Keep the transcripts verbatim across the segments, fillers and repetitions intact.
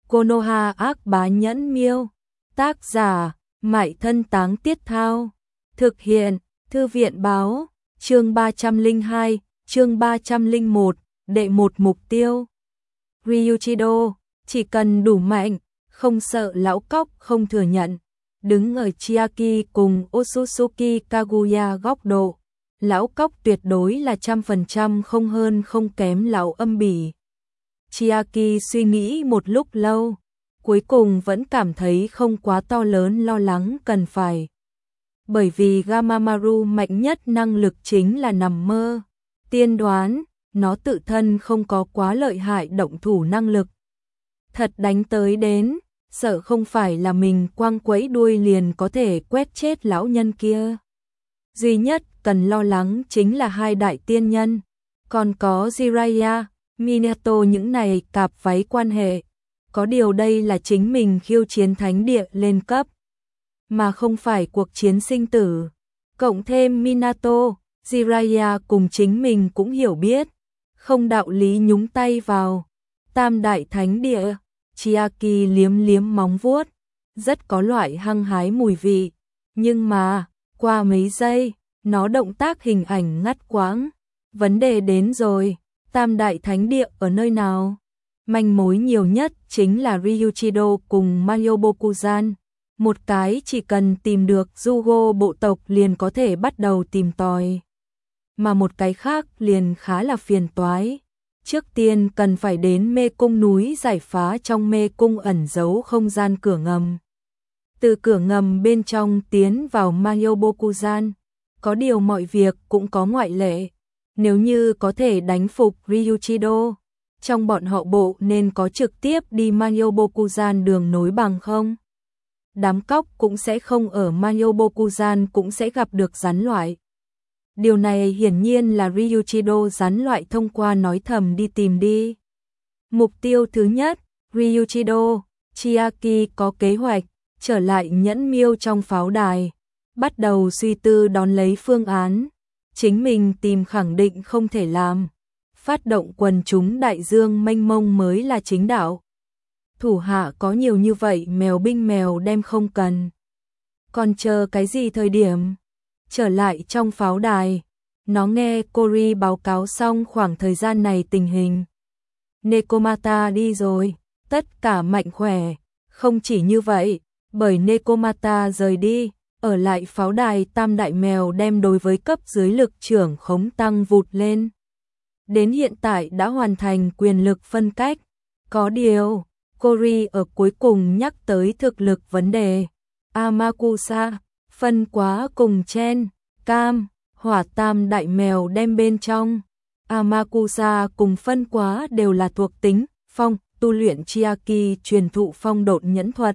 Konoha ác bá nhẫn miêu. Tác giả, Mại Thân Táng Tiết Thao. Thực hiện, Thư viện báo, chương ba trăm lẻ hai, chương ba trăm lẻ một, đệ một mục tiêu. Ryuichido, chỉ cần đủ mạnh, không sợ lão cóc không thừa nhận. Đứng ở Chiaki cùng Otsutsuki Kaguya góc độ, lão cóc tuyệt đối là trăm phần trăm không hơn không kém lão âm bỉ. Chiaki suy nghĩ một lúc lâu, cuối cùng vẫn cảm thấy không quá to lớn lo lắng cần phải. Bởi vì Gamamaru mạnh nhất năng lực chính là nằm mơ, tiên đoán, nó tự thân không có quá lợi hại động thủ năng lực. Thật đánh tới đến, sợ không phải là mình quăng quẫy đuôi liền có thể quét chết lão nhân kia. Duy nhất cần lo lắng chính là hai đại tiên nhân, còn có Jiraiya, Minato những này cạp váy quan hệ. Có điều đây là chính mình khiêu chiến thánh địa lên cấp, mà không phải cuộc chiến sinh tử. Cộng thêm Minato, Jiraiya cùng chính mình cũng hiểu biết, không đạo lý nhúng tay vào. Tam đại thánh địa, Chiaki liếm liếm móng vuốt, rất có loại hăng hái mùi vị. Nhưng mà, qua mấy giây, nó động tác hình ảnh ngắt quãng. Vấn đề đến rồi, tam đại thánh địa ở nơi nào? Manh mối nhiều nhất chính là Ryuichido cùng Mayobokuzan. Một cái chỉ cần tìm được Jugo bộ tộc liền có thể bắt đầu tìm tòi. Mà một cái khác liền khá là phiền toái. Trước tiên cần phải đến mê cung núi giải phá trong mê cung ẩn giấu không gian cửa ngầm. Từ cửa ngầm bên trong tiến vào Mayobokuzan. Có điều mọi việc cũng có ngoại lệ. Nếu như có thể đánh phục Ryuichido, trong bọn họ bộ nên có trực tiếp đi Mayobokuzan đường nối bằng không? Đám cóc cũng sẽ không ở Mayobokuzan cũng sẽ gặp được rắn loại. Điều này hiển nhiên là Ryuichido rắn loại thông qua nói thầm đi tìm đi. Mục tiêu thứ nhất, Ryuichido, Chiaki có kế hoạch, trở lại nhẫn miêu trong pháo đài, bắt đầu suy tư đón lấy phương án. Chính mình tìm khẳng định không thể làm. Phát động quần chúng đại dương mênh mông mới là chính đạo. Thủ hạ có nhiều như vậy mèo binh mèo đem không cần. Còn chờ cái gì thời điểm? Trở lại trong pháo đài, nó nghe Kori báo cáo xong khoảng thời gian này tình hình. Nekomata đi rồi, tất cả mạnh khỏe. Không chỉ như vậy, bởi Nekomata rời đi, ở lại pháo đài tam đại mèo đem đối với cấp dưới lực trưởng khống tăng vụt lên. Đến hiện tại đã hoàn thành quyền lực phân cách. Có điều, Kori ở cuối cùng nhắc tới thực lực vấn đề. Amakusa, phân quá cùng Chen, Cam, hỏa tam đại mèo đem bên trong. Amakusa cùng phân quá đều là thuộc tính, phong, tu luyện Chiaki truyền thụ phong độn nhẫn thuật.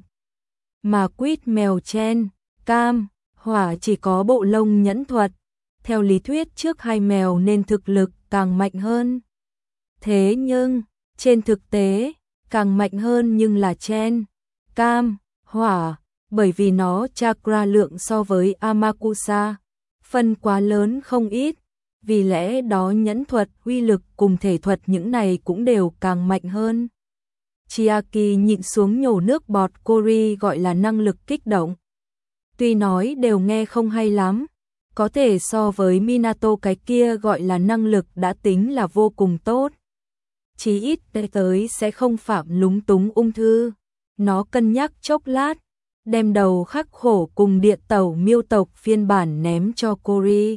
Mà quýt mèo Chen, Cam, hỏa chỉ có bộ lông nhẫn thuật. Theo lý thuyết trước hai mèo nên thực lực càng mạnh hơn. Thế nhưng, trên thực tế, càng mạnh hơn nhưng là Chen, Cam, hỏa, bởi vì nó chakra lượng so với Amakusa, phân quá lớn không ít, vì lẽ đó nhẫn thuật, uy lực cùng thể thuật những này cũng đều càng mạnh hơn. Chiaki nhịn xuống nhổ nước bọt Kori gọi là năng lực kích động. Tuy nói đều nghe không hay lắm, có thể so với Minato cái kia gọi là năng lực đã tính là vô cùng tốt. Chí ít tới sẽ không phạm lúng túng ung thư. Nó cân nhắc chốc lát, đem đầu khắc khổ cùng điện tẩu miêu tộc phiên bản ném cho Kori.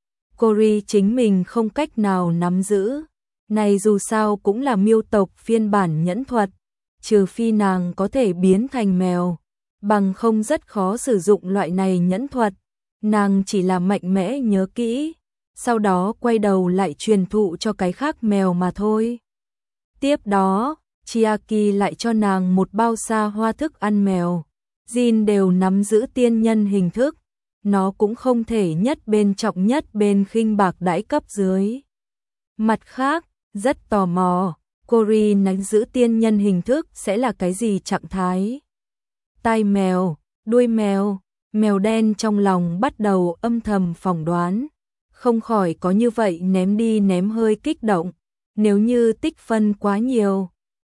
Kori chính mình không cách nào nắm giữ. Này dù sao cũng là miêu tộc phiên bản nhẫn thuật, trừ phi nàng có thể biến thành mèo, bằng không rất khó sử dụng loại này nhẫn thuật. Nàng chỉ là mạnh mẽ nhớ kỹ, sau đó quay đầu lại truyền thụ cho cái khác mèo mà thôi. Tiếp đó, Chiaki lại cho nàng một bao xa hoa thức ăn mèo. Jin đều nắm giữ tiên nhân hình thức, nó cũng không thể nhất bên trọng nhất bên khinh bạc đãi cấp dưới. Mặt khác, rất tò mò, Kori nắm giữ tiên nhân hình thức sẽ là cái gì trạng thái? Tai mèo, đuôi mèo. Mèo đen trong lòng bắt đầu âm thầm phỏng đoán, không khỏi có như vậy ném đi ném hơi kích động, nếu như tích phân quá nhiều,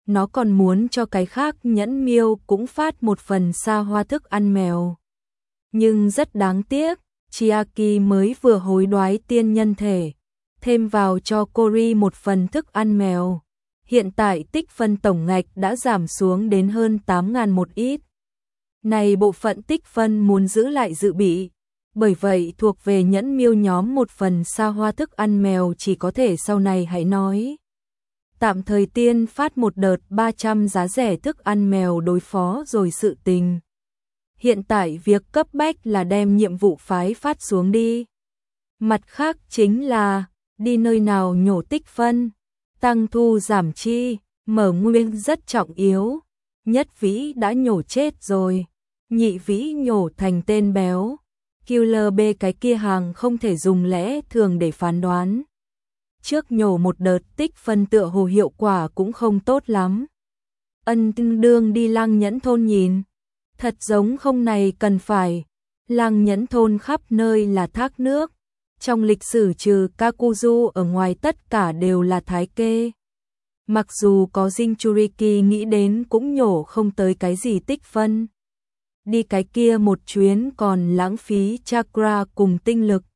nó còn muốn cho cái khác nhẫn miêu cũng phát một phần xa hoa thức ăn mèo. Nhưng rất đáng tiếc, Chiaki mới vừa hối đoái tiên nhân thể, thêm vào cho Cory một phần thức ăn mèo. Hiện tại tích phân tổng ngạch đã giảm xuống đến hơn tám nghìn một ít. Này bộ phận tích phân muốn giữ lại dự bị, bởi vậy thuộc về nhẫn miêu nhóm một phần xa hoa thức ăn mèo chỉ có thể sau này hãy nói. Tạm thời tiên phát một đợt ba trăm giá rẻ thức ăn mèo đối phó rồi sự tình. Hiện tại việc cấp bách là đem nhiệm vụ phái phát xuống đi. Mặt khác chính là đi nơi nào nhổ tích phân, tăng thu giảm chi, mở nguyên rất trọng yếu. Nhất vĩ đã nhổ chết rồi, nhị vĩ nhổ thành tên béo. Killer B cái kia hàng không thể dùng lẽ thường để phán đoán. Trước nhổ một đợt tích phân tựa hồ hiệu quả cũng không tốt lắm. Ân tương đương đi Lăng Nhẫn thôn nhìn, thật giống không này cần phải. Lăng Nhẫn thôn khắp nơi là thác nước, trong lịch sử trừ Kakuzu ở ngoài tất cả đều là thái kê. Mặc dù có Jinchuriki nghĩ đến cũng nhổ không tới cái gì tích phân. Đi cái kia một chuyến còn lãng phí chakra cùng tinh lực.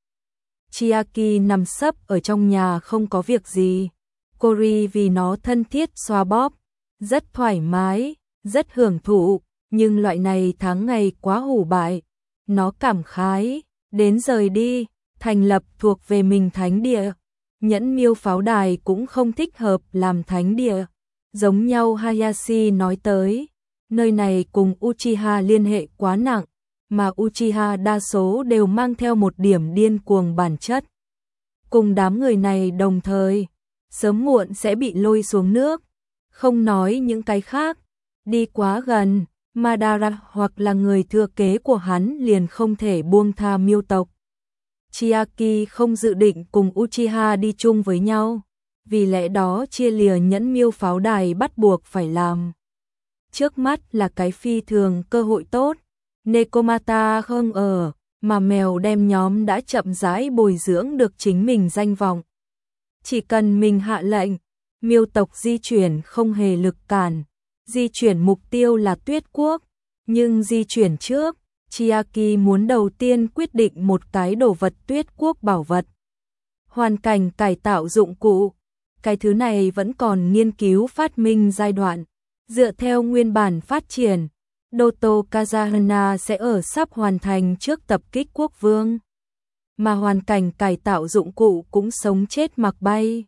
Chiaki nằm sấp ở trong nhà không có việc gì. Cory vì nó thân thiết xoa bóp, rất thoải mái, rất hưởng thụ, nhưng loại này tháng ngày quá hủ bại. Nó cảm khái, đến rời đi, thành lập thuộc về mình thánh địa. Nhẫn miêu pháo đài cũng không thích hợp làm thánh địa. Giống nhau Hayashi nói tới, nơi này cùng Uchiha liên hệ quá nặng, mà Uchiha đa số đều mang theo một điểm điên cuồng bản chất. Cùng đám người này đồng thời, sớm muộn sẽ bị lôi xuống nước. Không nói những cái khác, đi quá gần, Madara hoặc là người thừa kế của hắn liền không thể buông tha miêu tộc. Chiaki không dự định cùng Uchiha đi chung với nhau, vì lẽ đó chia lìa nhẫn miêu pháo đài bắt buộc phải làm. Trước mắt là cái phi thường cơ hội tốt, Nekomata không ở, mà mèo đem nhóm đã chậm rãi bồi dưỡng được chính mình danh vọng. Chỉ cần mình hạ lệnh, miêu tộc di chuyển không hề lực cản, di chuyển mục tiêu là Tuyết Quốc, nhưng di chuyển trước, Chiaki muốn đầu tiên quyết định một cái đồ vật Tuyết Quốc bảo vật. Hoàn cảnh cải tạo dụng cụ, cái thứ này vẫn còn nghiên cứu phát minh giai đoạn. Dựa theo nguyên bản phát triển, Doto Kazahana sẽ ở sắp hoàn thành trước tập kích quốc vương. Mà hoàn cảnh cải tạo dụng cụ cũng sống chết mặc bay.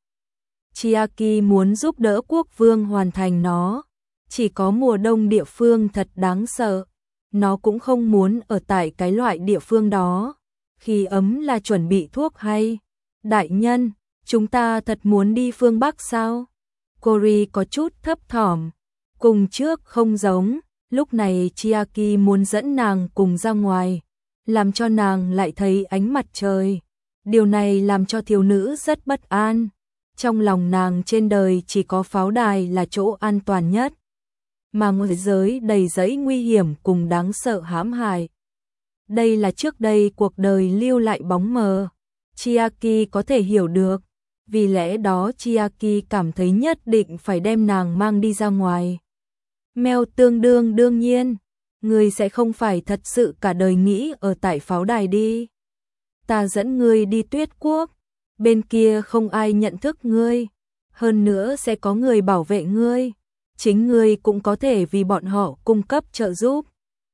Chiaki muốn giúp đỡ quốc vương hoàn thành nó. Chỉ có mùa đông địa phương thật đáng sợ. Nó cũng không muốn ở tại cái loại địa phương đó. Khi ấm là chuẩn bị thuốc hay. Đại nhân, chúng ta thật muốn đi phương Bắc sao? Cory có chút thấp thỏm. Cùng trước không giống, lúc này Chiaki muốn dẫn nàng cùng ra ngoài, làm cho nàng lại thấy ánh mặt trời. Điều này làm cho thiếu nữ rất bất an. Trong lòng nàng trên đời chỉ có pháo đài là chỗ an toàn nhất. Mà ngoài giới đầy dẫy nguy hiểm cùng đáng sợ hãm hại. Đây là trước đây cuộc đời lưu lại bóng mờ. Chiaki có thể hiểu được. Vì lẽ đó Chiaki cảm thấy nhất định phải đem nàng mang đi ra ngoài. Mèo tương đương đương nhiên, ngươi sẽ không phải thật sự cả đời nghĩ ở tại pháo đài đi. Ta dẫn ngươi đi Tuyết Quốc, bên kia không ai nhận thức ngươi, hơn nữa sẽ có người bảo vệ ngươi, chính ngươi cũng có thể vì bọn họ cung cấp trợ giúp.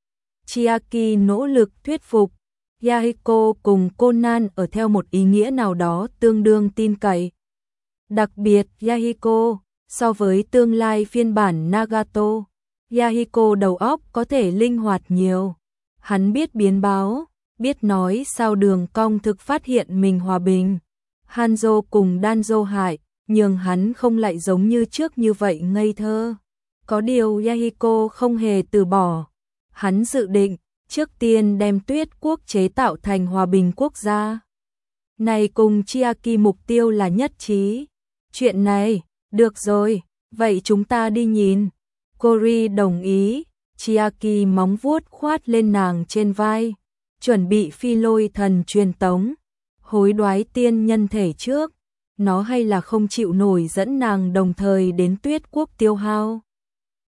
Chiaki nỗ lực thuyết phục, Yahiko cùng Conan ở theo một ý nghĩa nào đó tương đương tin cậy. Đặc biệt Yahiko, so với tương lai phiên bản Nagato, Yahiko đầu óc có thể linh hoạt nhiều. Hắn biết biến báo, biết nói sao đường cong thực phát hiện mình hòa bình. Hanzo cùng Danzo hại, nhưng hắn không lại giống như trước như vậy ngây thơ. Có điều Yahiko không hề từ bỏ. Hắn dự định, trước tiên đem Tuyết Quốc chế tạo thành hòa bình quốc gia. Này cùng Chiaki mục tiêu là nhất trí. Chuyện này, được rồi, vậy chúng ta đi nhìn. Cory đồng ý, Chiaki móng vuốt khoát lên nàng trên vai, chuẩn bị phi lôi thần truyền tống, hối đoái tiên nhân thể trước, nó hay là không chịu nổi dẫn nàng đồng thời đến Tuyết Quốc tiêu hao.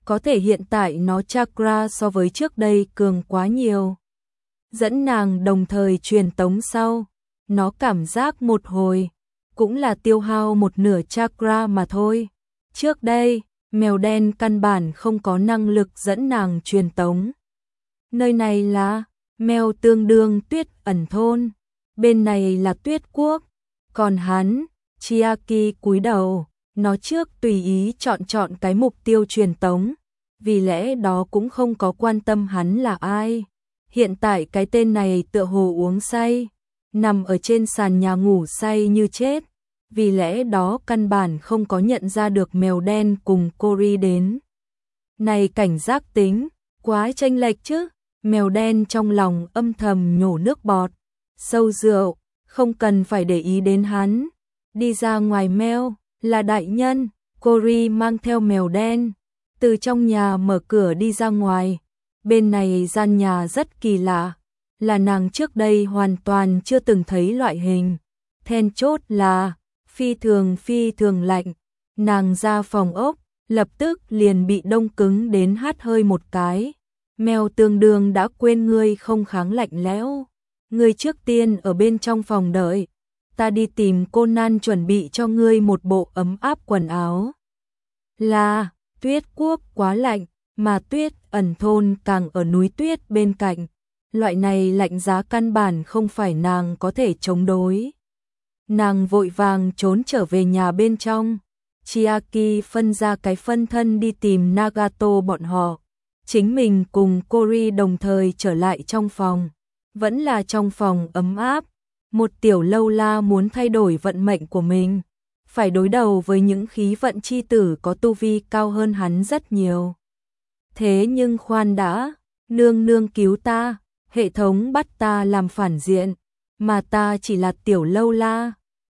có thể hiện tại nó chakra so với trước đây cường quá nhiều. Dẫn nàng đồng thời truyền tống sau, nó cảm giác một hồi, cũng là tiêu hao một nửa chakra mà thôi. Trước đây, mèo đen căn bản không có năng lực dẫn nàng truyền tống. Nơi này là mèo tương đương Tuyết Ẩn thôn, bên này là Tuyết Quốc, còn hắn, Chiaki cúi đầu, nó trước tùy ý chọn chọn cái mục tiêu truyền tống, vì lẽ đó cũng không có quan tâm hắn là ai. Hiện tại cái tên này tựa hồ uống say, nằm ở trên sàn nhà ngủ say như chết, vì lẽ đó căn bản không có nhận ra được mèo đen cùng Cory đến. Này cảnh giác tính, quá chênh lệch chứ, mèo đen trong lòng âm thầm nhổ nước bọt, sâu rượu, không cần phải để ý đến hắn. Đi ra ngoài mèo, là đại nhân, Cory mang theo mèo đen, từ trong nhà mở cửa đi ra ngoài. Bên này gian nhà rất kỳ lạ, là nàng trước đây hoàn toàn chưa từng thấy loại hình. Then chốt là, phi thường phi thường lạnh, nàng ra phòng ốc, lập tức liền bị đông cứng đến hắt hơi một cái. Mèo tương đương đã quên ngươi không kháng lạnh lẽo, ngươi trước tiên ở bên trong phòng đợi, ta đi tìm Conan chuẩn bị cho ngươi một bộ ấm áp quần áo. Là, Tuyết Quốc quá lạnh, mà Tuyết Ẩn thôn càng ở núi tuyết bên cạnh, loại này lạnh giá căn bản không phải nàng có thể chống đối. Nàng vội vàng trốn trở về nhà bên trong, Chiaki phân ra cái phân thân đi tìm Nagato bọn họ, chính mình cùng Cory đồng thời trở lại trong phòng, vẫn là trong phòng ấm áp. Một tiểu lâu la muốn thay đổi vận mệnh của mình, phải đối đầu với những khí vận chi tử có tu vi cao hơn hắn rất nhiều. Thế nhưng khoan đã, nương nương cứu ta, hệ thống bắt ta làm phản diện, mà ta chỉ là tiểu lâu la,